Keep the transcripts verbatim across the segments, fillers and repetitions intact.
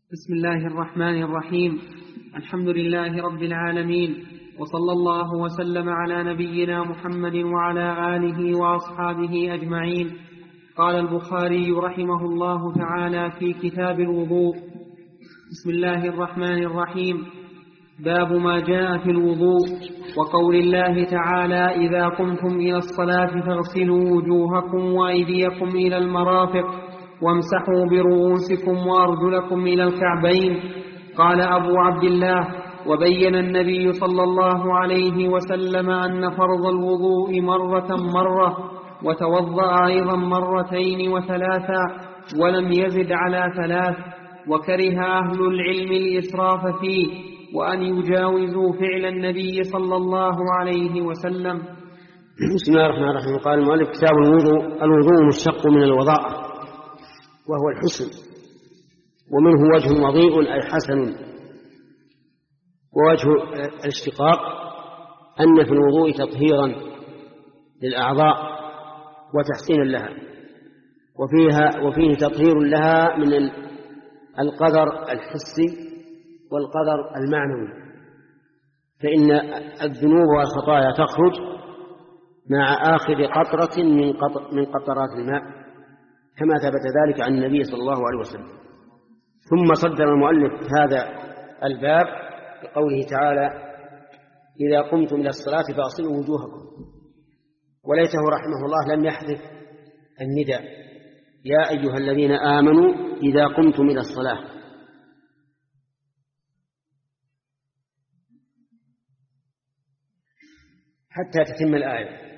بسم الله الرحمن الرحيم. الحمد لله رب العالمين، وصلى الله وسلم على نبينا محمد وعلى آله وأصحابه أجمعين. قال البخاري رحمه الله تعالى في كتاب الوضوء: بسم الله الرحمن الرحيم. باب ما جاء في الوضوء، وقول الله تعالى: إذا قمتم إلى الصلاة فاغسلوا وجوهكم وأيديكم إلى المرافق وامسحوا برؤوسكم وأرجلكم إلى الكعبين. قال أبو عبد الله: وبين النبي صلى الله عليه وسلم أن فرض الوضوء مرة مرة، وتوضأ أيضا مرتين وثلاثا، ولم يزد على ثلاث، وكره أهل العلم الإسراف فيه وأن يجاوزوا فعل النبي صلى الله عليه وسلم. بسم الله الرحمن الرحيم. قال المؤلف: كتاب الوضوء. الوضوء مشتق من الوضاء، وهو الحسن، ومنه وجه وضيء أي حسن. ووجه الاشتقاق أن في الوضوء تطهيرا للأعضاء وتحسينا لها، وفيها وفيه تطهير لها من القدر الحسي والقدر المعنوي، فإن الذنوب والخطايا تخرج مع آخر قطرة من, قطر من قطرات الماء، كما ثبت ذلك عن النبي صلى الله عليه وسلم. ثم صدر المؤلف هذا الباب بقوله تعالى: إذا قمتم إلى الصلاة فاغسلوا وجوهكم. وليته رحمه الله لم يحذف النداء: يا أيها الذين آمنوا إذا قمتم إلى الصلاة، حتى تتم الآية.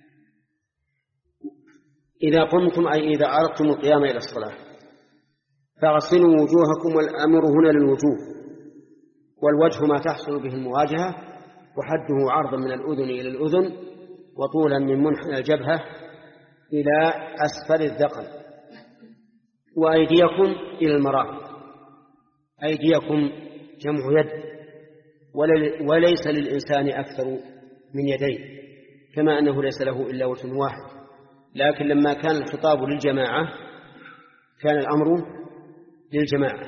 إذا قمتم أي إذا أردتم القيام إلى الصلاة فاغسلوا وجوهكم، والأمر هنا للوجوه، والوجه ما تحصل به المواجهة، وحده عرضا من الأذن إلى الأذن، وطولا من منحنى الجبهة إلى أسفل الذقن، وأيديكم إلى المرافق. أيديكم جمع يد، وليس للإنسان أكثر من يدين، كما أنه ليس له إلا وجه واحد، لكن لما كان الخطاب للجماعة كان الأمر للجماعة.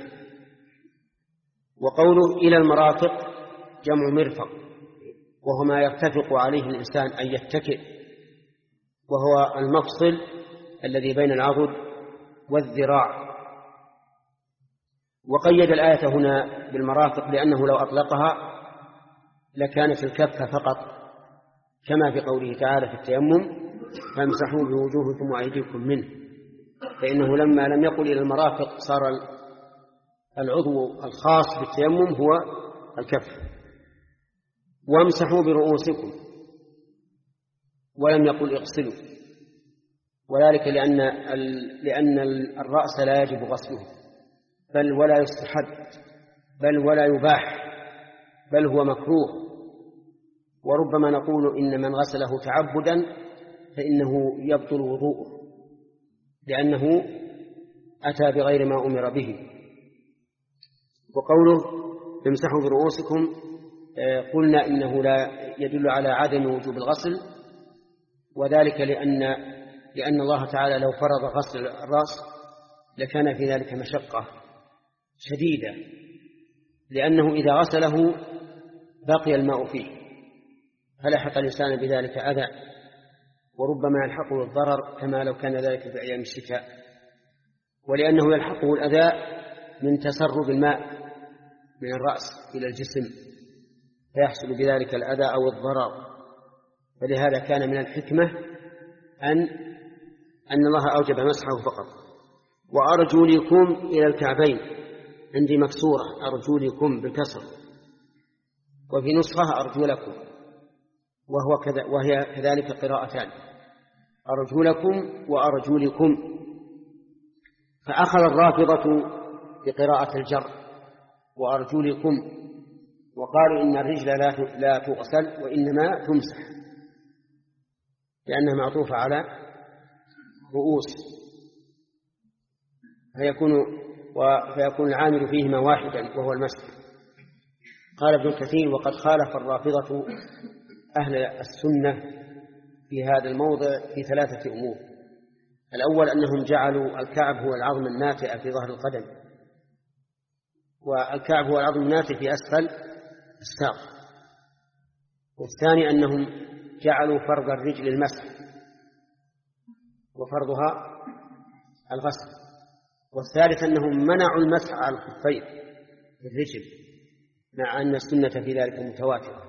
وقوله إلى المرافق جمع مرفق، وهو ما يرتفق عليه الإنسان أن يتكئ، وهو المفصل الذي بين العضد والذراع. وقيد الآية هنا بالمرافق لأنه لو أطلقها لكانت الكفة فقط، كما في قوله تعالى في التيمم: فامسحوا بوجوهكم وأيديكم منه، فإنه لما لم يقل إلى المرافق صار العضو الخاص بالتيمم هو الكف. وامسحوا برؤوسكم، ولم يقل اغسلوا، وذلك لأن لأن الرأس لا يجب غسله، بل ولا يستحب، بل ولا يباح، بل هو مكروه. وربما نقول إن من غسله تعبدا فإنه يبطل وضوءه، لأنه أتى بغير ما أمر به. وقوله امسحوا برؤوسكم قلنا إنه لا يدل على عدم وجوب الغسل، وذلك لأن لأن الله تعالى لو فرض غسل الرأس لكان في ذلك مشقة شديدة، لأنه إذا غسله بقي الماء فيه فلحق الإنسان بذلك أذى، وربما يلحقه الضرر كما لو كان ذلك في أيام الشتاء، ولأنه يلحقه الأذى من تسرب الماء من الرأس إلى الجسم فيحصل بذلك الأذى أو الضرر. فلهذا كان من الحكمة أن أن الله أوجب مسحه فقط. وأرجلكم إلى الكعبين، عندي مكسورة أرجلكم بالكسر، وفي نسخة أرجلكم، وهو كذا وهي كذلك قراءتان: أرجلكم وأرجلكم. فأخذ الرافضة بقراءة الجر وأرجلكم، وقالوا إن الرجل لا تغسل وإنما تمسح، لأنها معطوفة على رؤوس، فيكون فيكون العامل فيهما واحدا وهو المسح. قال ابن كثير: وقد خالف الرافضة أهل السنة في هذا الموضع في ثلاثة أمور. الأول أنهم جعلوا الكعب هو العظم الناتئ في ظهر القدم، والكعب هو العظم الناتج في أسفل الساق. والثاني أنهم جعلوا فرض الرجل المسح وفرضها الغسل. والثالث أنهم منعوا المسح على الخفين في الرجل مع أن السنة في ذلك متواترة.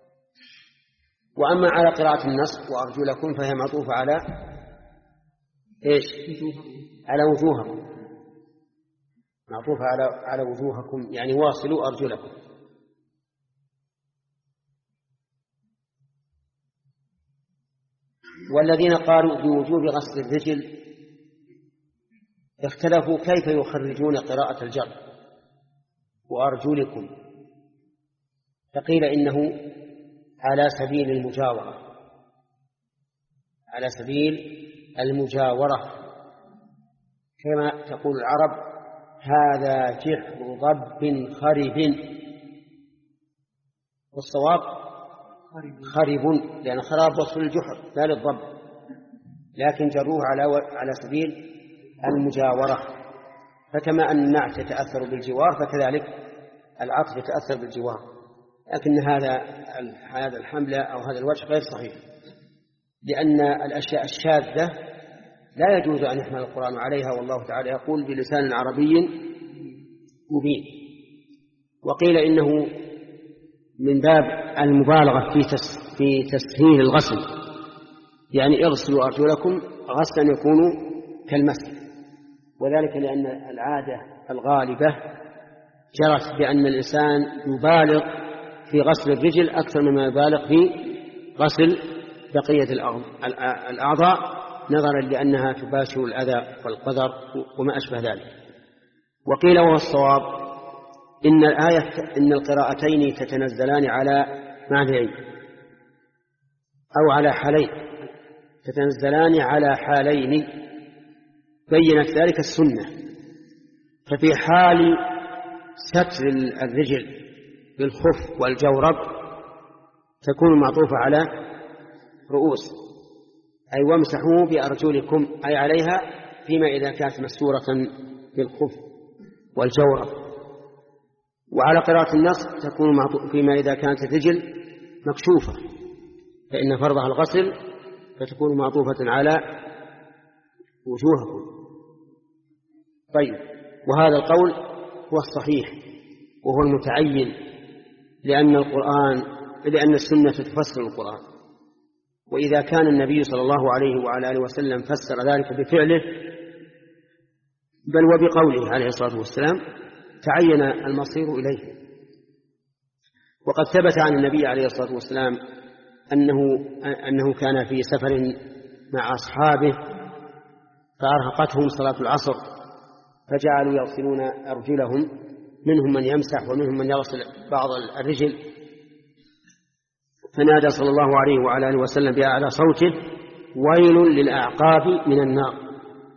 وأما على قراءة النصب وأرجلكم فهي معطوفة على إيش؟ على وجوهكم، معطوفة على على وجوهكم، يعني واصلوا أرجلكم. والذين قالوا بوجوب غسل الرجل اختلفوا كيف يخرجون قراءة الجر وأرجلكم، فقيل إنه على سبيل المجاورة، على سبيل المجاورة، كما تقول العرب هذا جحر ضب خرب، والصواب خرب لأن خراب وصف الجحر لا للضب، لكن جروه على على سبيل المجاورة. فكما أن النعت يتأثر بالجوار فكذلك العطف يتأثر بالجوار، لكن هذا هذا الحمل أو هذا الوجه غير صحيح، لأن الأشياء الشاذة لا يجوز أن يحمل القرآن عليها، والله تعالى يقول بلسان عربي مبين. وقيل إنه من باب المبالغة في في تسهيل الغسل، يعني اغسلوا أرجلكم غسلا يكون كالمسح، وذلك لأن العادة الغالبة جرت بأن الإنسان يبالغ في غسل الرجل أكثر مما يبالغ في غسل بقية الأعضاء، نظرا لأنها تباشر الأذى والقدر وما أشبه ذلك. وقيل وهو الصواب إن الآية إن القراءتين تتنزلان على معنيين أو على حالين، تتنزلان على حالين بينت ذلك السنة. ففي حال ستر الرجل بالخف والجورب تكون معطوفة على رؤوس، أي وامسحوا بأرجلكم، أي عليها فيما إذا كانت مستورة بالخف والجورب. وعلى قراءة النص تكون معطوفة فيما إذا كانت الرجل مكشوفة فإن فرضها الغسل، فتكون معطوفة على وجوهكم. طيب، وهذا القول هو الصحيح وهو المتعين، لأن القرآن لأن السنة تفسر القرآن، وإذا كان النبي صلى الله عليه وعلى آله وسلم فسر ذلك بفعله بل وبقوله عليه الصلاة والسلام تعين المصير إليه. وقد ثبت عن النبي عليه الصلاة والسلام أنه, أنه كان في سفر مع أصحابه فأرهقتهم صلاة العصر فجعلوا يغسلون أرجلهم، منهم من يمسح ومنهم من يغسل بعض الرجل، فنادى صلى الله عليه وعلى آله وسلم بأعلى صوته ويل للأعقاب من النار.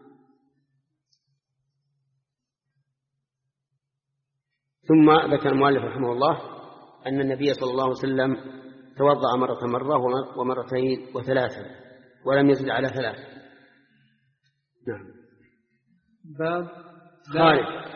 ثم ذكر المؤلف رحمه الله أن النبي صلى الله عليه وسلم توضأ مرة مرة ومرتين وثلاثة ولم يزد على ثلاث. نعم. باب خالد.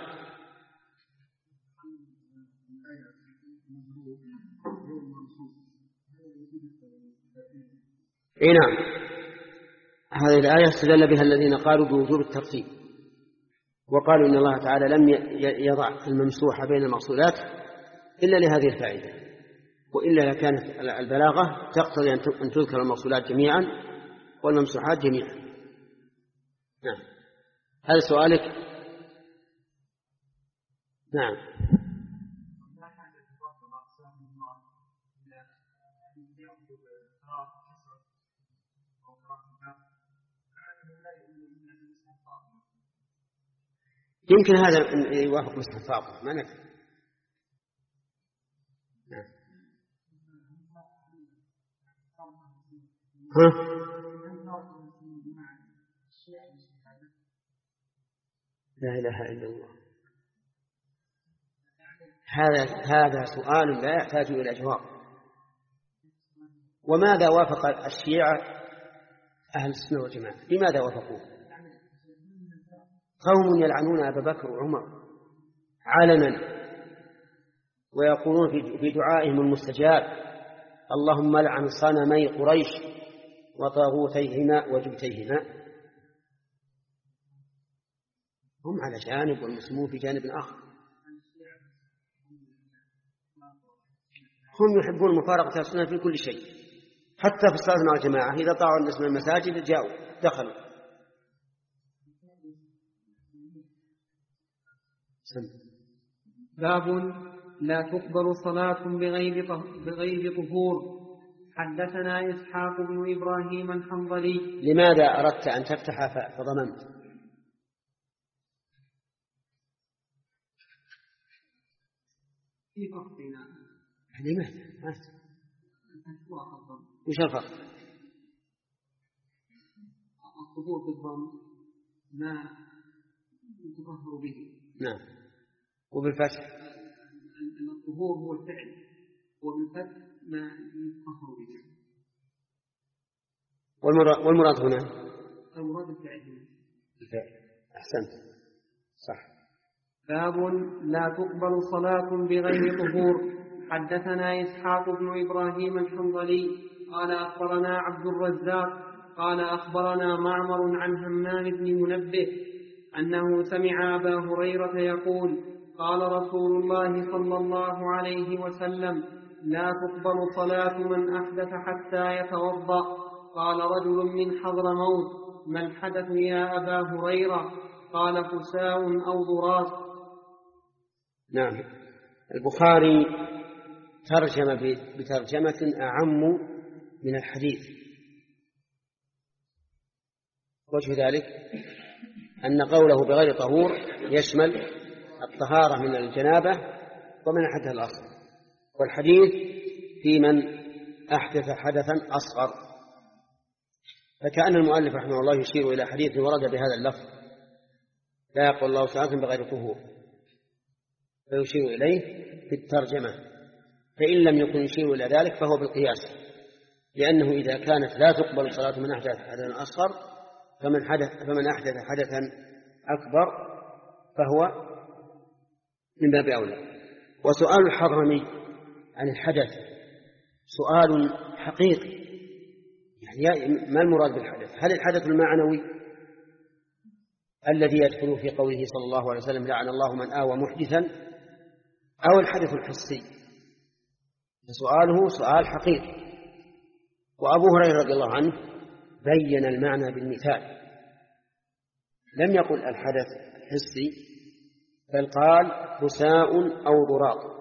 اي نعم، هذه الآية استدل بها الذين قالوا بوجوب الترتيب، وقالوا إن الله تعالى لم يضع الممسوح بين المغسولات إلا لهذه الفائدة، وإلا لكانت البلاغة تقتضي أن تذكر المغسولات جميعا والممسوحات جميعا. نعم، هذا سؤالك. نعم. يمكن هذا يوافق مسح فاطمة، ما ندري. نعم. ها؟ لا إله إلا الله. هذا هذا سؤال لا يحتاج إلى جواب. وماذا وافق الشيعة أهل السنة والجماعة؟ لماذا وافقوا؟ قوم يلعنون أبا بكر وعمر علنا ويقولون في دعائهم المستجاب: اللهم لعن صنمي قريش وطاغوتيهما وجبتيهما. هم على جانب والمسلمون في جانب آخر. هم يحبون مفارقة السنة في كل شيء، حتى في الصلاة مع الجماعة إذا طاعوا الناس من المساجد جاءوا دخلوا. باب لا تقبل صلاة بغير بغير طهور. حدثنا إسحاق بن إبراهيم الحنظلي. لماذا أردت أن تفتح فضممت؟ في فقطنا لماذا؟ وش الفرق؟ الطهور بالضم ما يتطهر به. نعم. وبالفتح الطهور هو الفعل، وبالفتح ما يتطهر به. والمراد هنا المراد الفعل. الفعل. أحسنت، صح. باب لا تقبل صلاة بغير طهور. حدثنا إسحاق بن إبراهيم الحنظلي قال أخبرنا عبد الرزاق قال أخبرنا معمر عن همام بن منبه أنه سمع أبا هريرة يقول: قال رسول الله صلى الله عليه وسلم: لا تقبل صلاة من أحدث حتى يتوضأ. قال رجل من حضرموت: ما الحدث يا أبا هريرة؟ قال: فساء أو ضراس. نعم. البخاري ترجم بترجمة أعم من الحديث. وجه ذلك أن قوله بغير طهور يشمل الطهارة من الجنابة ومن الحدث الأصغر، والحديث في من أحدث حدثا أصغر. فكأن المؤلف رحمه الله يشير إلى حديث ورد بهذا اللفظ: لا يقبل الله صلاة بغير طهور، فيشير إليه في الترجمة. فإن لم يكن يشير إلى ذلك فهو بالقياس، لأنه إذا كانت لا تقبل صلاة من أحدث حدثا أصغر فمن, حدث فمن أحدث حدثا أكبر فهو من باب أولى. وسؤال الحضرمي عن الحدث سؤال حقيقي، يعني ما المراد بالحدث؟ هل الحدث المعنوي الذي يدخل في قوله صلى الله عليه وسلم: لعن الله من آوى محدثا، أو الحدث الحسي؟ سؤاله سؤال حقيقي. وأبو هريرة رضي الله عنه بين المعنى بالمثال، لم يقل الحدث الحسي، بل قال: فساء أو ضراط.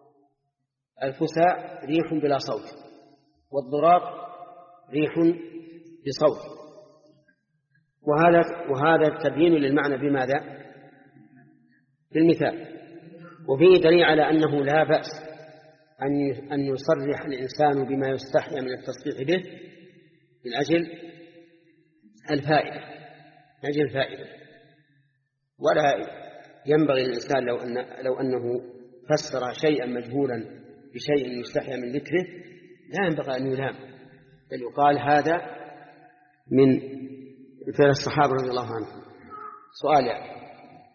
الفساء ريح بلا صوت، والضراط ريح بصوت. وهذا وهذا تبيين للمعنى بماذا؟ بالمثال. وفيه دليل على أنه لا بأس أن يصرح الإنسان بما يستحيا من التصريح به من أجل الفائدة من أجل الفائدة ولا ينبغي للإنسان لو, أن لو أنه فسر شيئا مجهولا بشيء يستحيا من ذكره لا ينبغي أن يلام، بل يقال هذا من فعل الصحابة رضي الله عنهم. سؤال يعني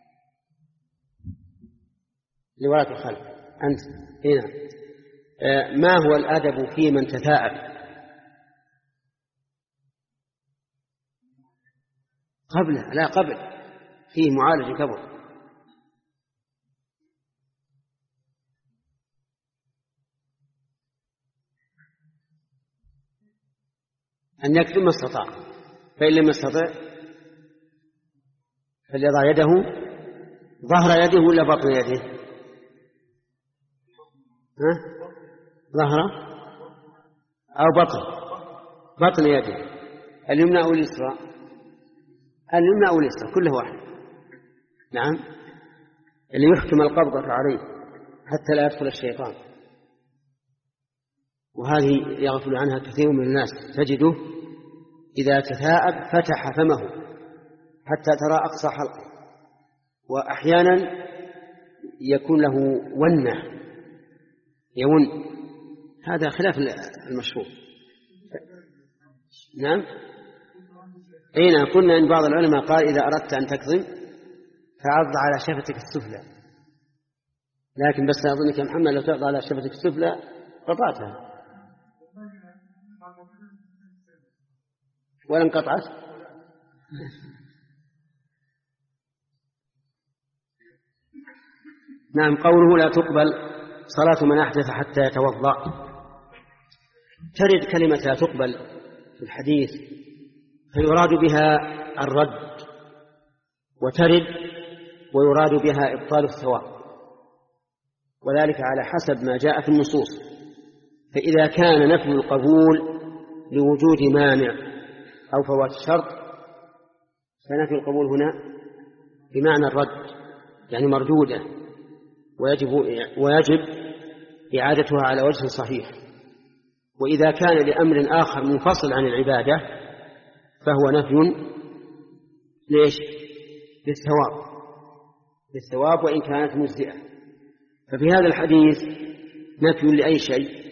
لولاة الخلف، أنت هنا ما هو الأدب في من تثاءب؟ قبل لا قبل فيه معالجة قبل. أن يكتب ما استطاع، فإن لم يستطع فليضع يده ظهر يده ولا بطن يده؟ ها؟ ظهر أو بطن بطن يده، اليمنى أو اليسرى؟ اليمنى أو اليسرى كله واحد. نعم، اللي يحكم القبضة عليه حتى لا يدخل الشيطان. وهذه يغفل عنها كثير من الناس، تجده إذا تثاءب فتح فمه حتى ترى أقصى حلقه، وأحيانا يكون له ونة يون، هذا خلاف المشروع. نعم، أين قلنا إن بعض العلماء قال إذا أردت أن تكظم فعض على شفتك السفلى، لكن بس أظنك يا محمد لو تعطى على شفتك السفلى قطعتها ولا انقطعت. نعم. قوله لا تقبل صلاة من أحدث حتى يتوضأ، ترد كلمة لا تقبل في الحديث فيراد بها الرد، وترد ويراد بها إبطال الثواب، وذلك على حسب ما جاء في النصوص. فإذا كان نفي القبول لوجود مانع أو فوات شرط فنفي القبول هنا بمعنى الرد، يعني مردودة، ويجب, ويجب إعادتها على وجه صحيح. وإذا كان لأمر آخر منفصل عن العبادة فهو نفي ليش؟ للثواب، للثواب وإن كانت مجزئة. ففي هذا الحديث نفي لأي شيء؟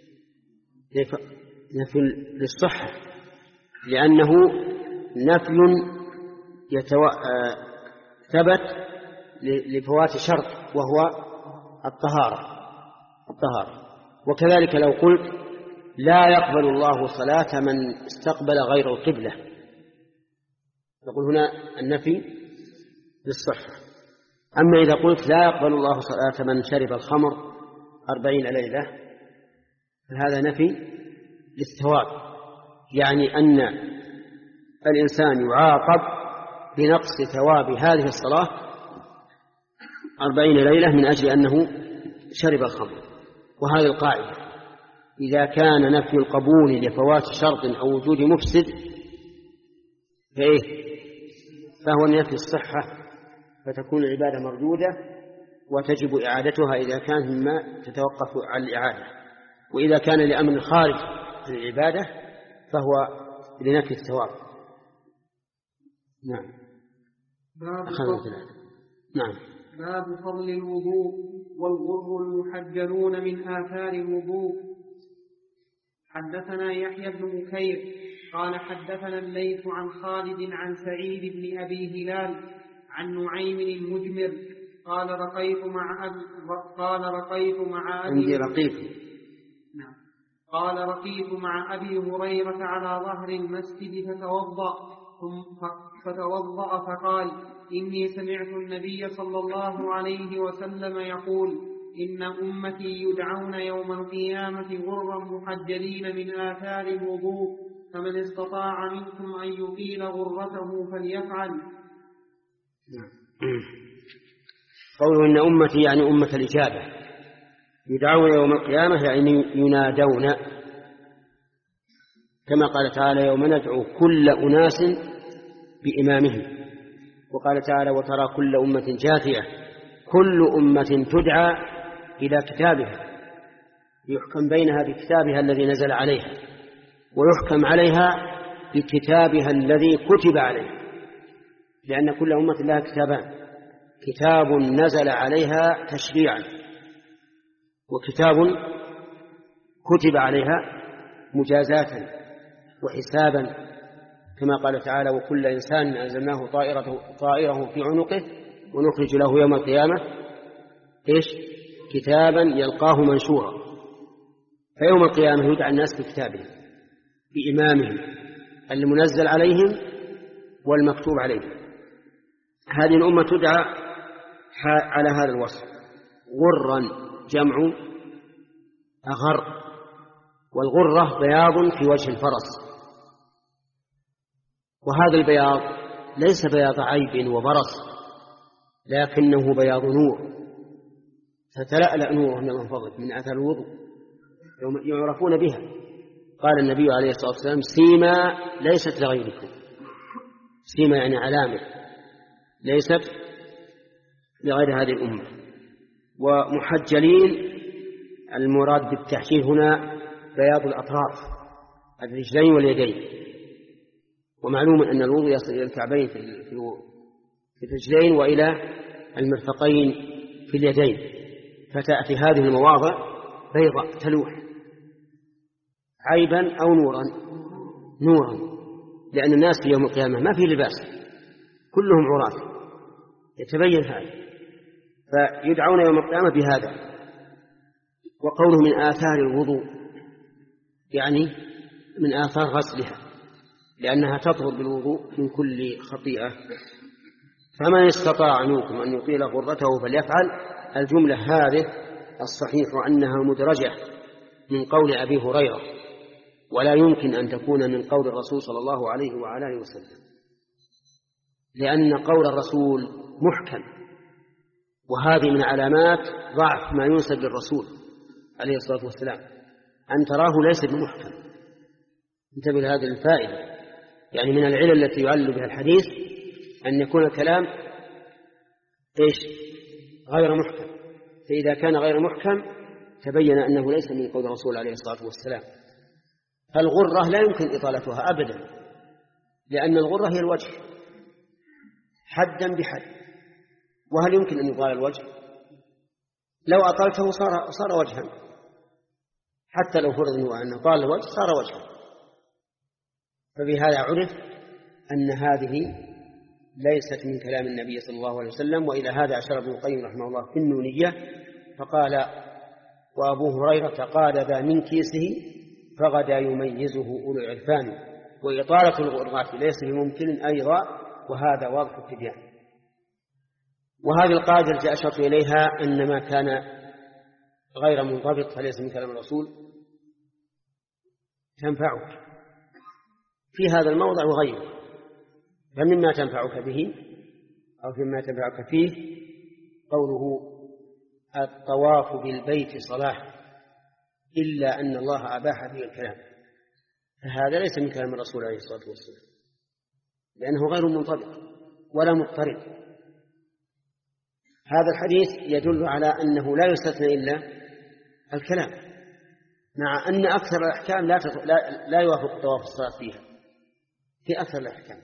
نفي للصحة، لأنه نفي يتو... ثبت لفوات شرط وهو الطهارة الطهارة. وكذلك لو قلت لا يقبل الله صلاة من استقبل غير القبلة، نقول هنا النفي للصحة. أما إذا قلت لا يقبل الله صلاة من شرب الخمر أربعين ليلة فهذا نفي للثواب، يعني أن الإنسان يعاقب بنقص ثواب هذه الصلاة أربعين ليلة من أجل أنه شرب الخمر. وهذه القاعدة إذا كان نفي القبول لفوات شرط أو وجود مفسد فإيه؟ فهو نفي الصحة، فتكون العبادة مردودة وتجب إعادتها إذا كان مما تتوقف على الإعادة. وإذا كان لأمر خارج عن العبادة فهو لنفي الثواب. نعم. باب نعم. باب فضل الوضوء والغر المحجلون من آثار الوضوء. حدثنا يحيى بن بكير قال حدثنا الليث عن خالد عن سعيد بن أبي هلال عن نعيم المجمر قال رقيت مع أبي قال رقيت مع أبي رقيت نعم قال رقيت مع أبي هريرة على ظهر المسجد فتوضأ فتوضأ فقال إني سمعت النبي صلى الله عليه وسلم يقول إن أمتي يدعون يوم القيامة غرا محجلين من آثار الوضوء فمن استطاع منكم أن يطيل غرته فليفعل. قوله إن أمتي يعني أمة الإجابة، يدعون يوم القيامة يعني ينادون، كما قال تعالى يوم ندعو كل أناس بإمامهم. وقال تعالى وترى كل أمة جاثية كل أمة تدعى إلى كتابها يحكم بينها بكتابها الذي نزل عليها ويحكم عليها بكتابها الذي كتب عليها، لأن كل أمة لها كتابان، كتاب نزل عليها تشريعا وكتاب كتب عليها مجازاة وحسابا، كما قال تعالى وكل إنسان أنزلناه طائرته طائره في عنقه ونخرج له يوم القيامة إيش؟ كتابا يلقاه منشورا. فيوم القيامة يدعى الناس بكتابهم بإمامهم المنزل عليهم والمكتوب عليهم. هذه الأمة تدعى على هذا الوصف غرا، جمع أغر، والغرة بياض في وجه الفرس، وهذا البياض ليس بياض عيب وبرص لكنه بياض نور، فتلألأ نورهم من فضلك من أثر الوضوء يعرفون بها. قال النبي عليه الصلاة والسلام سيما ليست لغيركم، سيما يعني علامة ليست لغير هذه الأمة. ومحجلين المراد بالتحجيل هنا بياض الأطراف الرجلين واليدين، ومعلوم أن الوضوء يصل إلى الكعبين في الرجلين وإلى المرفقين في اليدين، فتأتي هذه المواضع بيضاء تلوح عيبا أو نورا نورا، لأن الناس في يوم القيامة ما في لباس كلهم عراة يتبين هذا، فيدعون يوم القيامة بهذا. وقوله من آثار الوضوء يعني من آثار غسلها، لأنها تطهر بالوضوء من كل خطيئة. فمن استطاع منكم أن يطيل غرته فليفعل. الجملة هذه الصحيح أنها مدرجة من قول أبي هريرة، ولا يمكن أن تكون من قول الرسول صلى الله عليه وعلى آله وسلم، لأن قول الرسول محكم، وهذه من علامات ضعف ما ينسب للرسول عليه الصلاة والسلام، أن تراه ليس بمحكم. انتبه لهذه الفائدة، يعني من العلل التي يعلل بها الحديث أن يكون الكلام إيش؟ غير محكم. فإذا كان غير محكم تبين أنه ليس من قول الرسول عليه الصلاة والسلام. فالغرة لا يمكن إطالتها أبدا، لأن الغرة هي الوجه حدا بحد. وهل يمكن أن يطال الوجه؟ لو أطلته صار, صار وجها، حتى لو فرض أنه طال الوجه صار وجها. فبهذا عرف أن هذه ليست من كلام النبي صلى الله عليه وسلم. وإلى هذا أشار ابن القيم رحمه الله في النونية فقال: وأبو هريرة قال ذا من كيسه فغدا يميزه أولو العرفان. وإطالة الغرات ليس بممكن أيضا، وهذا واضح التبيان. وهذه القاعدة التي أشرت إليها أن ما كان غير منضبط فليس من كلام الرسول تنفعك في هذا الموضع وغيره. فمما تنفعك به أو فيما تنفعك فيه قوله: الطواف بالبيت صلاة إلا أن الله أباح به الكلام. فهذا ليس من كلام الرسول عليه الصلاة والسلام، لأنه غير منطبق ولا مضطرد. هذا الحديث يدل على أنه لا يستثنى إلا الكلام، مع أن أكثر الأحكام لا, تط... لا... لا يوافق طواف الصلاة فيها في أكثر الأحكام.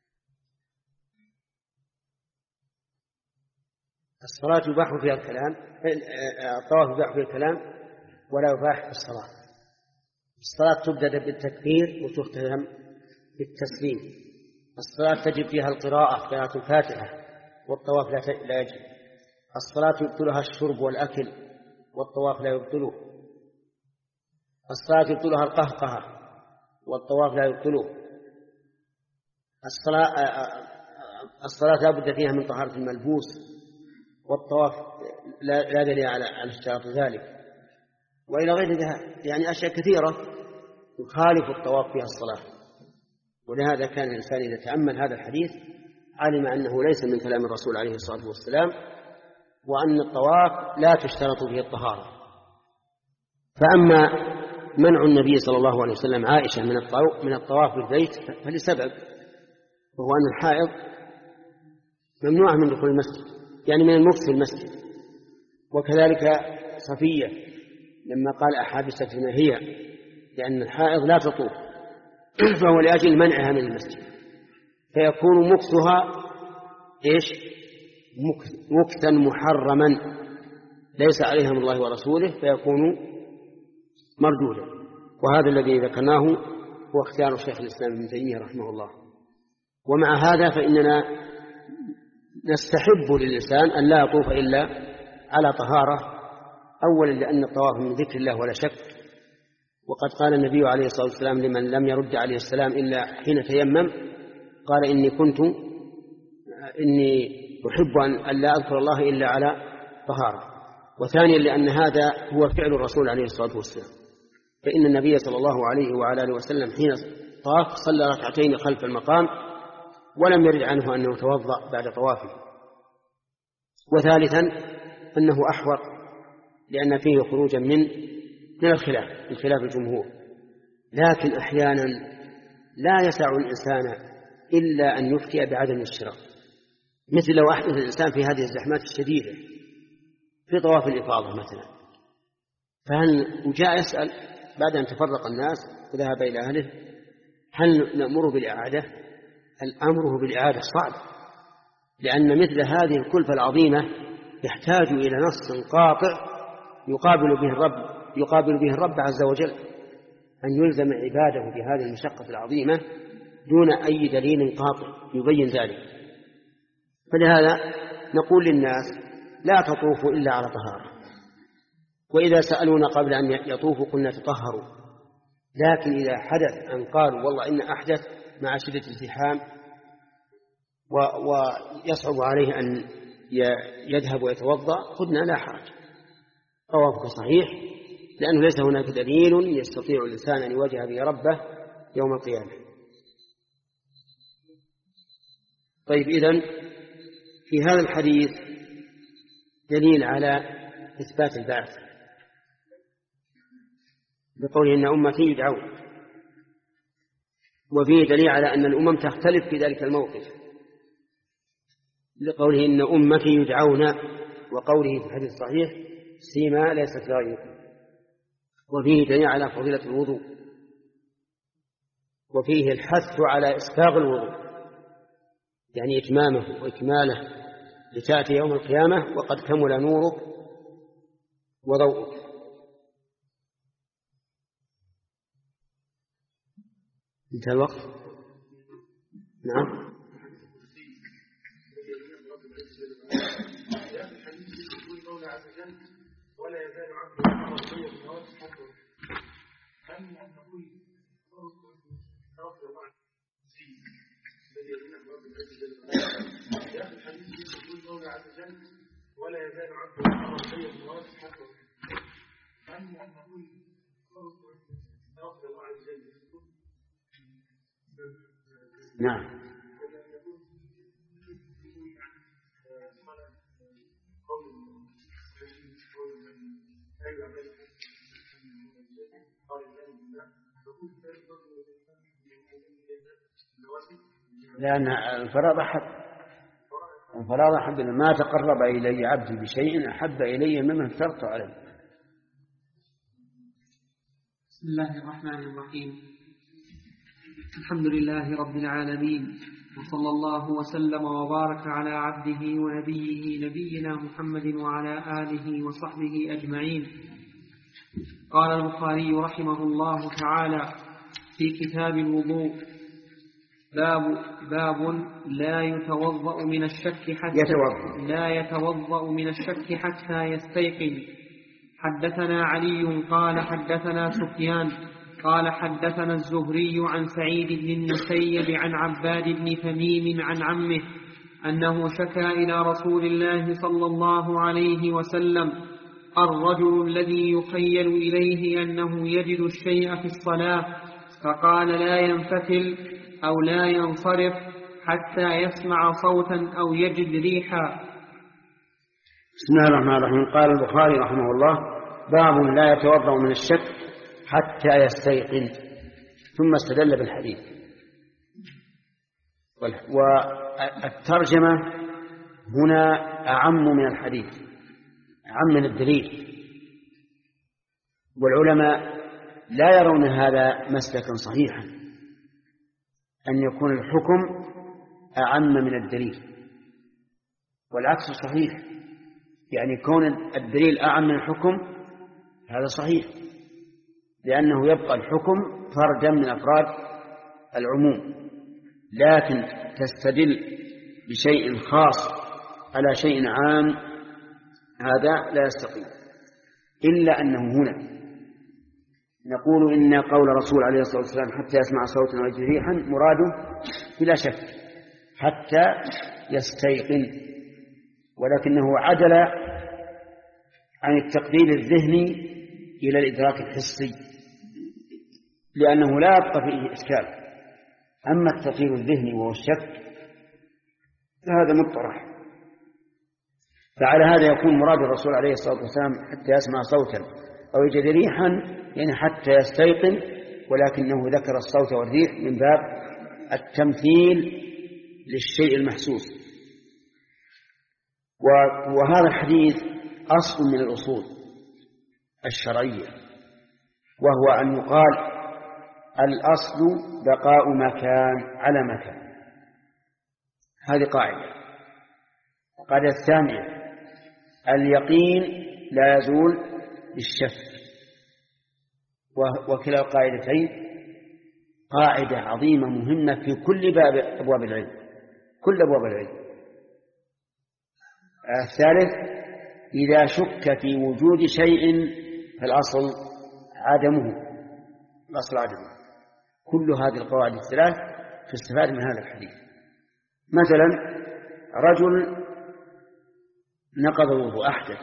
الصلاة يباح فيها الكلام، الطواف يباح فيها الكلام ولا يباح في الصلاة. الصلاة تبدأ بالتكبير وتختم بالتسليم. الصلاة تجب فيها القراءة قراءة الفاتحة، والطواف لا يجب. الصلاة يبطلها الشرب والأكل، والطواف لا يبطله. الصلاة يبطلها القهقهة، والطواف لا يبطله. الصلاة الصلاة لا بد فيها من طهارة الملبوس، والطواف لا دليل على على اشتراط ذلك. وإلى غير ذلك يعني أشياء كثيرة يخالف الطواف فيها الصلاة. ولهذا كان الإنسان إذا تأمل هذا الحديث علم أنه ليس من كلام الرسول عليه الصلاة والسلام، وأن الطواف لا تشترط فيه الطهارة. فأما منع النبي صلى الله عليه وسلم عائشة من الطواف بالبيت فلسبب، وهو أن الحائض ممنوعة من دخول المسجد، يعني من المكث في المسجد. وكذلك صفية لما قال أحابست ما هي، لأن الحائض لا تطوف، فهو لأجل منعها من المسجد، فيكون مكثها إيش؟ مكثا محرما ليس عليها من الله ورسوله، فيكون مردودا. وهذا الذي ذكرناه هو اختيار شيخ الإسلام ابن تيمية رحمه الله. ومع هذا فإننا نستحب للإنسان أن لا يطوف إلا على طهارة، أولا لأن الطواف من ذكر الله ولا شك، وقد قال النبي عليه الصلاة والسلام لمن لم يرد عليه السلام إلا حين تيمم، قال إني كنت إني أحب أن لا أذكر الله إلا على طهارة. وثانيا لأن هذا هو فعل الرسول عليه الصلاة والسلام، فإن النبي صلى الله عليه وعلى آله وسلم حين طاف صلى ركعتين خلف المقام ولم يرد عنه أنه توضأ بعد طوافه. وثالثا أنه أحوط لأن فيه خروجا من من الخلاف بخلاف الجمهور. لكن أحيانا لا يسع الإنسان إلا أن يفتي بعدم الشراء، مثل لو أحدث الإنسان في هذه الزحمات الشديدة في طواف الإفاضة مثلا، فهل وجاء يسأل بعد أن تفرق الناس وذهب إلى أهله هل نأمره بالإعادة؟ الأمر بالإعادة صعب، لأن مثل هذه الكلفة العظيمة يحتاج إلى نص قاطع يقابل به الرب يقابل به الرب عز وجل، أن يلزم عباده بهذه المشقة العظيمة دون أي دليل قاطع يبين ذلك. فلهذا نقول للناس لا تطوفوا إلا على طهارة، وإذا سألونا قبل أن يطوفوا قلنا تطهروا. لكن إذا حدث أن قالوا والله إن أحدث مع شدة الازدحام ويصعب عليه أن يذهب ويتوضأ قلنا لا حرج، طوافك صحيح، لأنه ليس هناك دليل يستطيع الإنسان أن يواجه به ربه يوم القيامة. طيب، إذن في هذا الحديث دليل على إثبات البعث بقوله إن أمتي يدعون، وفيه دليل على أن الأمم تختلف في ذلك الموقف لقوله إن أمتي يدعون، وقوله في الحديث الصحيح سيما ليست لغيركم. وفيه دليل على فضيلة الوضوء، وفيه الحث على إسباغ الوضوء يعني إتمامه وإكماله لتأتي يوم القيامة وقد كمل نورك وضوءك. انتهى الوقت. نعم. ولا يزال عبد الله أن نقول ولا يزال عبد الله نعم. لأن الفرائض أحب الفرائض أحب ما تقرب إلي عبدي بشيء أحب إلي مما افترضت عليه. بسم الله الرحمن الرحيم. الحمد لله رب العالمين، وصلى الله وسلم وبارك على عبده ونبيه نبينا محمد وعلى آله وصحبه أجمعين. قال البخاري رحمه الله تعالى في كتاب الوضوء: باب باب لا يتوضأ من الشك حتى يتوضأ. لا يتوضأ من الشك حتى يستيقن. حدثنا علي قال حدثنا سفيان قال حدثنا الزهري عن سعيد بن المسيب عن عباد بن تميم عن عمه أنه شكا إلى رسول الله صلى الله عليه وسلم الرجل الذي يخيل إليه أنه يجد الشيء في الصلاة، فقال لا ينفتل أو لا ينصرف حتى يسمع صوتا أو يجد ريحا. بسم الله الرحمن الرحيم. قال البخاري رحمه الله: باب لا يتوضأ من الشك حتى يستيقن، ثم استدل بالحديث. والترجمة هنا أعم من الحديث، أعم من الدليل، والعلماء لا يرون هذا مسلكا صحيحا أن يكون الحكم أعم من الدليل، والعكس صحيح، يعني كون الدليل أعم من الحكم هذا صحيح، لأنه يبقى الحكم فردا من أفراد العموم، لكن تستدل بشيء خاص على شيء عام هذا لا يستقيم. إلا أنه هنا نقول إن قول رسول عليه الصلاة والسلام حتى يسمع صوتا ويجد ريحا مراده بلا شك حتى يستيقن، ولكنه عدل عن التقدير الذهني إلى الإدراك الحسي، لأنه لا يبقى فيه إشكال. أما التقدير الذهني وهو الشك فهذا مطرح، فعلى هذا يكون مراد الرسول عليه الصلاة والسلام حتى يسمع صوتا أو يجد ريحا، يعني حتى يستيقن، ولكنه ذكر الصوت والريح من باب التمثيل للشيء المحسوس. وهذا الحديث أصل من الأصول الشرعية، وهو أن يقال الأصل بقاء مكان على مكان. هذه قاعدة. القاعدة الثانية: اليقين لا يزول بالشك. وكلا القاعدتين قاعدة عظيمة مهمة في كل باب أبواب العلم، كل أبواب العلم. الثالث: إذا شك في وجود شيء فالأصل عدمه، الأصل عدمه. كل هذه القواعد الثلاث تستفاد من هذا الحديث. مثلا رجل نقض الوضوء أحدث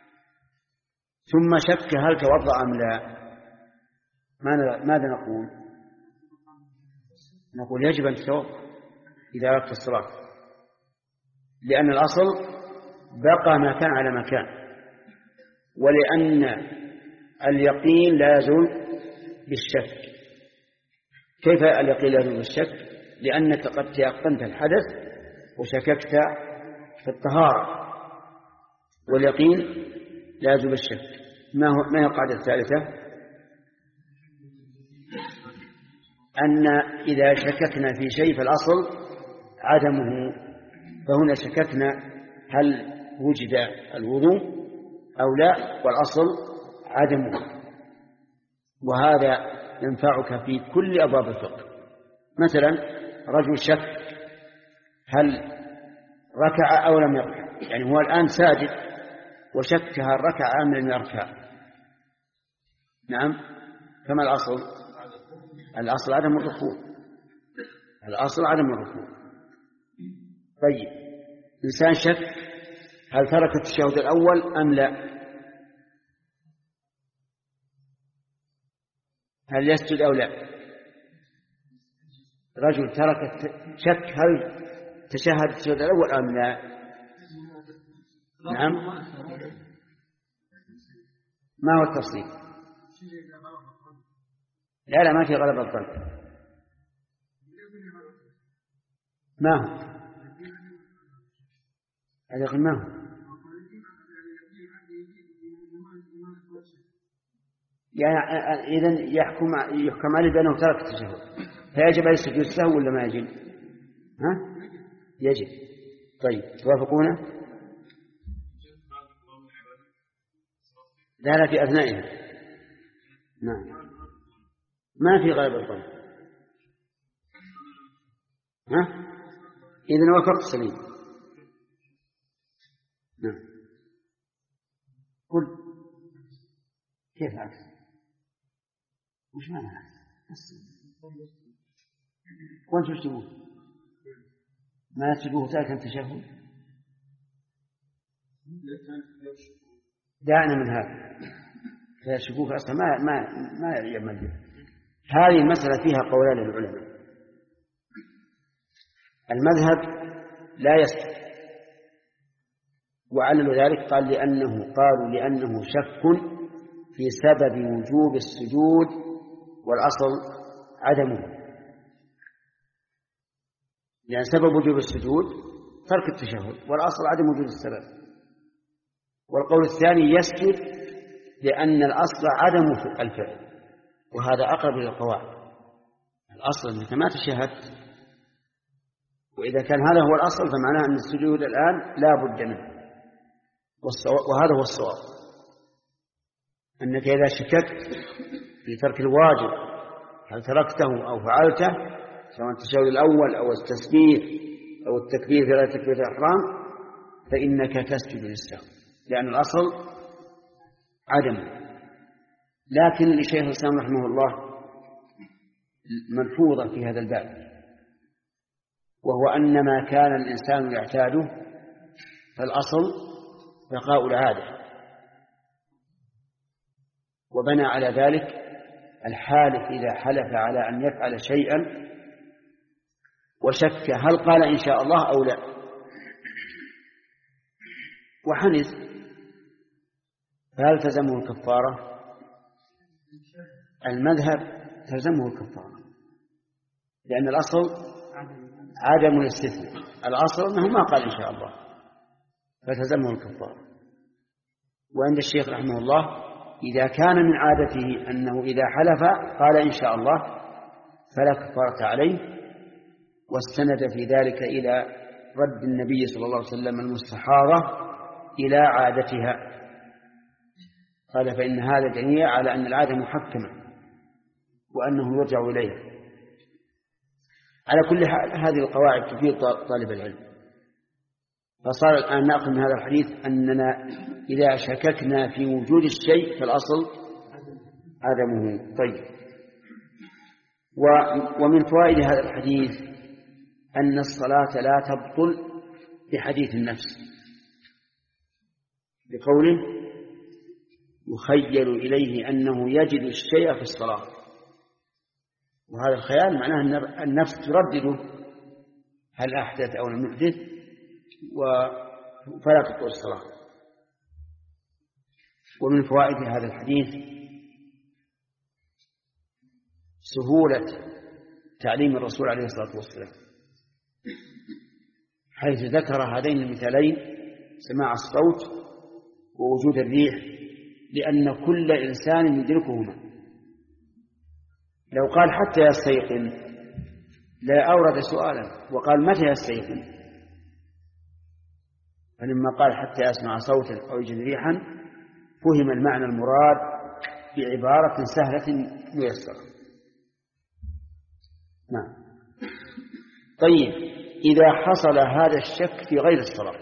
ثم شك هل توضأ أم لا، ماذا نقول؟ نقول يجب أن تتوضأ إذا أردت الصلاة، لأن الأصل بقى ما كان على مكان، ولأن اليقين لا يزول بالشك. كيف اليقين لا يزول بالشك؟ لأنك قد تيقنت الحدث وشككت في الطهارة، واليقين لا يزول بالشك. ما هو ما هي القاعدة الثالثة؟ أن إذا شككنا في شيء فالأصل عدمه، فهنا شككنا هل وجد الوضوء أو لا، والأصل عدمه. وهذا ينفعك في كل أبواب الفقه. مثلا رجل شك هل ركع أو لم يركع، يعني هو الآن ساجد وشك هل ركع أم لم يركع. نعم، فما الأصل؟ الأصل عدم الركوع، الأصل عدم الركوع. طيب إنسان شك هل ترك التشهد الأول أم لا، هل يسجد أو لا. رجل ترك شك هل تشهد التشهد الأول أم لا. نعم، ما هو التفصيل؟ لا لا ما في غلبة الظن. ما هو هذا يقول ما هو يعني إذن يحكم يحكم عليه بأنه ترك التشهد، فيجب أن يسجد السهو ولا ما يجب؟ ها؟ يجب. طيب توافقونه؟ لا لا في أثنائها. نعم ما في غالب الظن. ها؟ إذن وافقت سليم. نعم قل كيف عكس؟ وش معنى عكس؟ وانتم وش تقول؟ ما تشبهه تاركا تشهد؟ دعنا من هذا، فالشكوك أصلا ما ما ما يعمل به. هذه المسألة فيها قولان للعلماء. المذهب لا يسكت، وعلل ذلك قال لأنه قالوا لأنه شك في سبب وجوب السجود والأصل عدمه، لأن سبب وجوب السجود ترك التشهد والأصل عدم وجود السبب. والقول الثاني يسجد لأن الأصل عدم الفعل، وهذا أقرب إلى القواعد. الأصل أنك ما تشهدت، وإذا كان هذا هو الأصل فمعناه أن السجود الآن لا بد منه، وهذا هو الصواب. أنك إذا شككت في ترك الواجب هل تركته أو فعلته، سواء التشهد الأول أو التسبيح أو التكبير في غير تكبيرة الإحرام، فإنك تسجد للسهو لأن الأصل عدم. لكن لشيخ الإسلام رحمه الله ملحوظة في هذا الباب، وهو أن ما كان الإنسان يعتاده فالأصل بقاء العادة، وبنى على ذلك الحالف إذا حلف على أن يفعل شيئا وشك هل قال إن شاء الله أو لا وحنث، فهل تلزمه الكفارة؟ المذهب تلزمه الكفارة، لأن الأصل عدم الاستثناء، الأصل أنه ما قال إن شاء الله فتلزمه الكفارة. وعند الشيخ رحمه الله إذا كان من عادته أنه إذا حلف قال إن شاء الله فلا كفارة عليه، واستند في ذلك إلى رد النبي صلى الله عليه وسلم المستحاضة إلى عادتها، قال فإن هذا دليل على أن العادة محكمة وأنه يرجع إليها. على كل حال هذه القواعد تفيد طالب العلم، فصار الآن نأخذ من هذا الحديث أننا إذا شككنا في وجود الشيء فالأصل عدمه. طيب. ومن فوائد هذا الحديث أن الصلاة لا تبطل بحديث النفس، بقوله يخيل إليه أنه يجد الشيء في الصلاة، وهذا الخيال معناه أن النفس تردده هل أحدث أو لم يحدث، فلا تبطل الصلاة. ومن فوائد هذا الحديث سهولة تعليم الرسول عليه الصلاة والسلام، حيث ذكر هذين المثالين سماع الصوت ووجود الريح، لأن كل إنسان يدركهما. لو قال حتى يستيقن لا أورد سؤالا، وقال متى يستيقن، فلما قال حتى يسمع صوتا أو يجد ريحا فهم المعنى المراد بعبارة سهلة ميسرة. نعم. طيب، إذا حصل هذا الشك في غير الصلاة،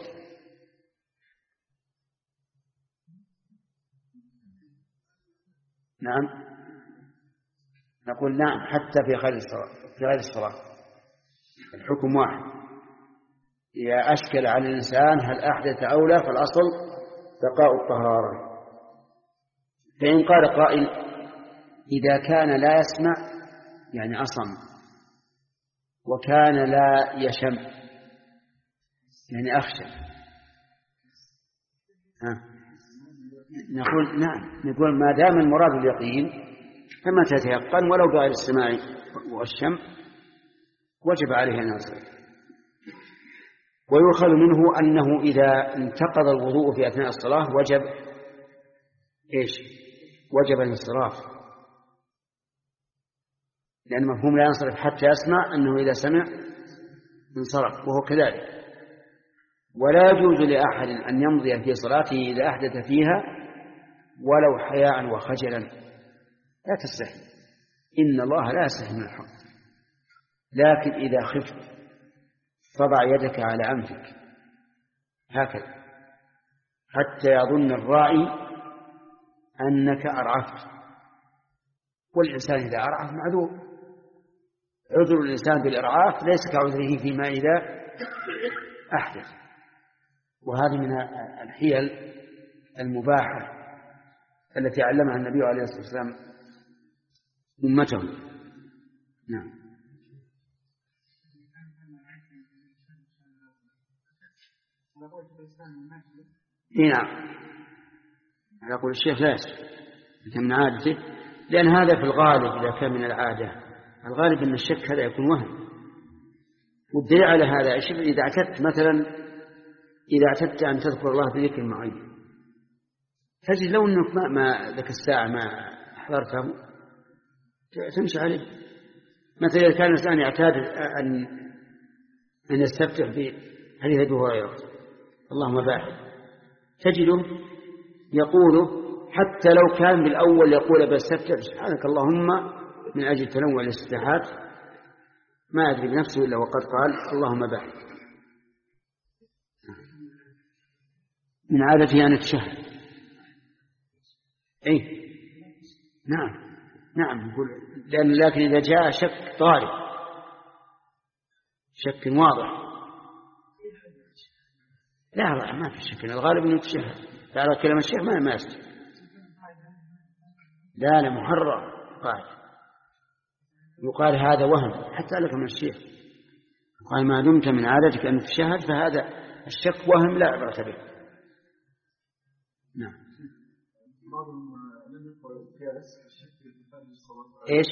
نعم نقول نعم حتى في غير الصلاة، في غير الصلاة الحكم واحد. إذا أشكل على الإنسان هل أحدث أو لا فالأصل بقاء الطهارة. فإن قال قائل إذا كان لا يسمع يعني أصم، وكان لا يشم يعني أخشى، ها. نقول نعم، نقول ما دام المراد اليقين فما تتيقن ولو بغير السماع والشم وجب عليه أن يصلي. ويؤخذ منه أنه إذا انتقض الوضوء في أثناء الصلاة وجب إيش؟ وجب الانصراف، لأن مفهوم لا ينصرف حتى يسمع أنه إذا سمع انصرف، وهو كذلك. ولا يجوز لأحد أن يمضي في صلاته إذا أحدث فيها ولو حياء وخجلا، لا تستحي، إن الله لا يستحي من الحق. لكن إذا خفت فضع يدك على أنفك هكذا حتى يظن الراعي أنك أرعفت، والإنسان إذا أرعف معذور. عذر الإنسان بالإرعاف ليس كعذره فيما إذا أحدث. وهذه من الحيل المباحة التي علمها النبي عليه الصلاة والسلام أمته. نعم. نعم، يقول الشيخ لا يسمع من عادته، لأن هذا في الغالب إذا كان من العادة، الغالب أن الشك هذا يكون وهم. والدليل على هذا إذا اعتدت مثلا إذا اعتدت أن تذكر الله بذكر معين، تجد لو أنك ما, ما ذاك الساعة ما حضرته تمشي عليه. مثلا إذا كان الإنسان يعتاد أن أن يستفتح بحديث أبي هريرة اللهم باعد، تجده يقوله حتى لو كان بالأول يقول بستفتح سبحانك اللهم من أجل تنوع الاستفتاحات، ما أدري بنفسه إلا وقد قال اللهم باعد. من عادته أن يتشهد. أي نعم نعم يقول، لأن لكن إذا جاء شك طارئ شك واضح لا ما في شك، الغالب أنه يتشهد. تعالى كلمة الشيخ ما ما يستطيع، لا لا محرم قال، يقال هذا وهم حتى لك من الشيخ، قال ما دمت من عادتك أن تشهد فهذا الشك وهم لا عبرة به. نعم. ايش؟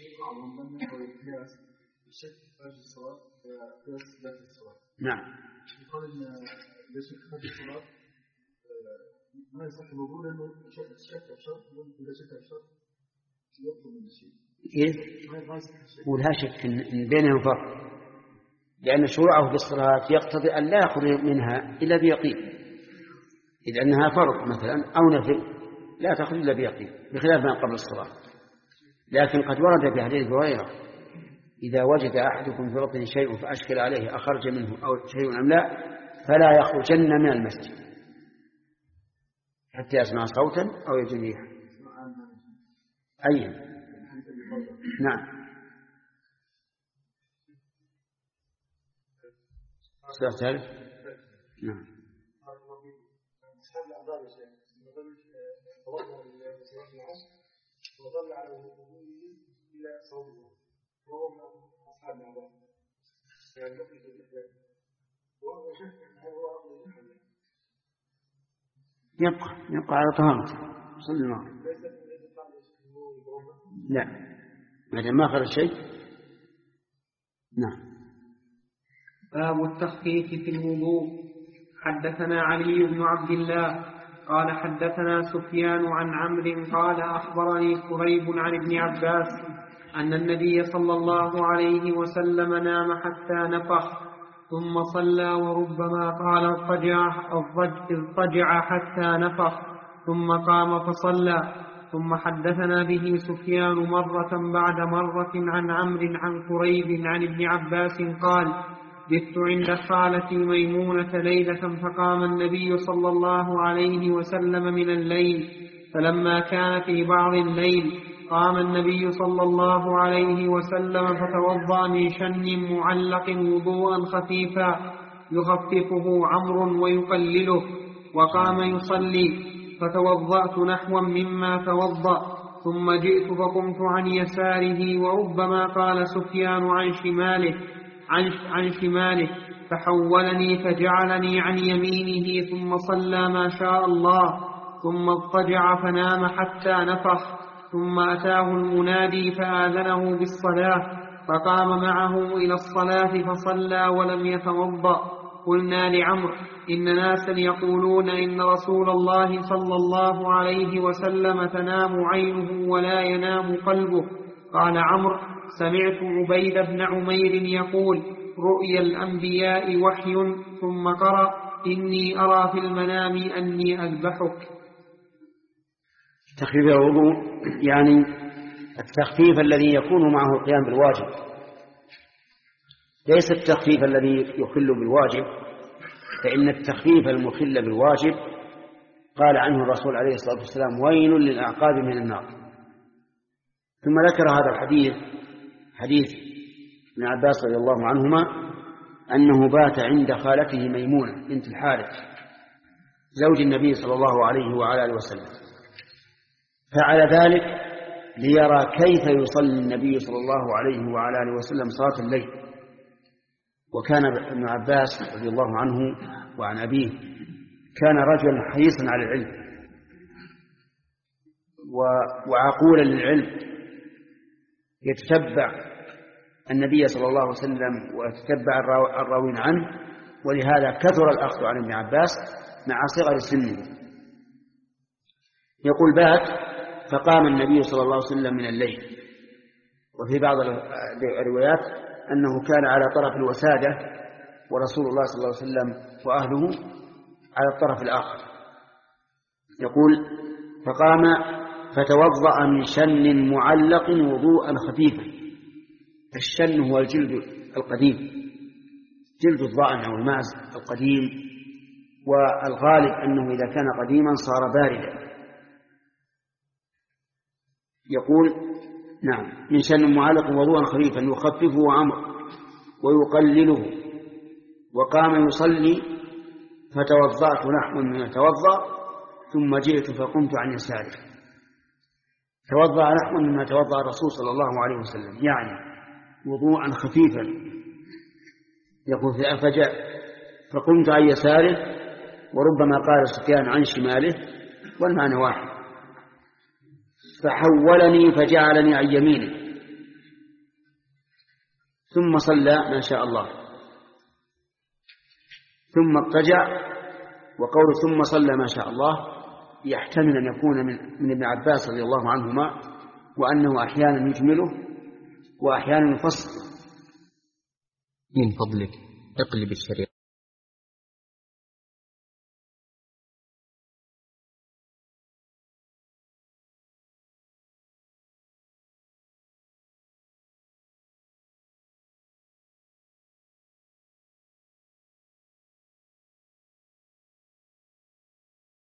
نعم. يقال ان ليس خارج الصلاه ما يصح الوضوء لانه الشك الشرط اذا شك الشرط يطلب من الشيء. كيف؟ ولا شك ان بينهم فرق، لان شروعه بالصلاه يقتضي ان لا يأخذ منها الا بيقين، اذ انها فرض مثلا او نفل لا تأخذ الا بيقين بخلاف ما قبل الصلاه. لكن قد ورد في حديث هريرة إذا وجد أحدكم في بطنه شيء فأشكل عليه أخرج منه أو شيء أم لا فلا يخرجن من المسجد حتى يسمع صوتا أو يجد ريحا. أي نعم. سأل نعم. وظل على وجوده إلى صوته وهو من أصحاب العباد يعني يخرج الإحلام وهو شك هل هو أفضل الحل يبقى يبقى على طهارته صلى الله عليه وسلم. لا ما دام ما خرج شيء. نعم. باب التخفيف في الوضوء. حدثنا علي بن عبد الله قال حدثنا سفيان عن عمرو قال أخبرني قريب عن ابن عباس أن النبي صلى الله عليه وسلم نام حتى نفخ ثم صلى وربما قال اضطجع حتى نفخ ثم قام فصلى. ثم حدثنا به سفيان مرة بعد مرة عن عمرو عن قريب عن ابن عباس قال بت عند خالتي ميمونة ليلة فقام النبي صلى الله عليه وسلم من الليل فلما كان في بعض الليل قام النبي صلى الله عليه وسلم فتوضأ من شن معلق وضوءا خفيفا يخففه عمرو ويقلله وقام يصلي فتوضأت نحوا مما توضأ ثم جئت فقمت عن يساره وربما قال سفيان عن شماله عن, عن شماله فحولني فجعلني عن يمينه ثم صلى ما شاء الله ثم اضطجع فنام حتى نفخ ثم أتاه المنادي فآذنه بالصلاة فقام معه إلى الصلاة فصلى ولم يتوضأ. قلنا لعمرو إن ناسا يقولون إن رسول الله صلى الله عليه وسلم تنام عينه ولا ينام قلبه. قال عمرو سمعت عبيد بن عمير يقول رؤيا الأنبياء وحي ثم قرأ إني أرى في المنام أني أذبحك. تخفيف الوضوء يعني التخفيف الذي يكون معه القيام بالواجب، ليس التخفيف الذي يخل بالواجب، فإن التخفيف المخل بالواجب قال عنه الرسول عليه الصلاة والسلام ويل للأعقاب من النار. ثم ذكر هذا الحديث حديث ابن عباس رضي الله عنهما أنه بات عند خالته ميمونة بنت الحارث زوج النبي صلى الله عليه وعلى آله وسلم، فعل ذلك ليرى كيف يصلي النبي صلى الله عليه وعلى آله وسلم صلاة الليل. وكان ابن عباس رضي الله عنه وعن أبيه كان رجلا حريصا على العلم وعقولا للعلم، يتتبع النبي صلى الله عليه وسلم ويتتبع الراوين عنه، ولهذا كثر الأخذ عن ابن عباس مع صغر سنه. يقول بات فقام النبي صلى الله عليه وسلم من الليل، وفي بعض الروايات أنه كان على طرف الوسادة ورسول الله صلى الله عليه وسلم وأهله على الطرف الآخر. يقول فقام فتوضأ من شن معلق وضوءا خفيفا. الشن هو الجلد القديم، جلد الضأن أو الماعز القديم، والغالب أنه إذا كان قديما صار باردا. يقول نعم من شن معلق وضوءا خفيفا يخففه عمرو ويقلله وقام يصلي فتوضأت نحو مما توضأ ثم جئت فقمت عن يساره. توضأ نحو مما توضأ الرسول صلى الله عليه وسلم، يعني وضوءا خفيفا. يقول في الفجاء فقمت عن يساره وربما قال سفيان عن شماله، والمعنى واحد. فحولني فجعلني عن يمينه ثم صلى ما شاء الله ثم اضطجع. وقول ثم صلى ما شاء الله يحتمل أن يكون من, من ابن عباس رضي الله عنهما، وأنه أحيانا يجمله وأحيانا يفصل. من فضلك اقلب الشريط.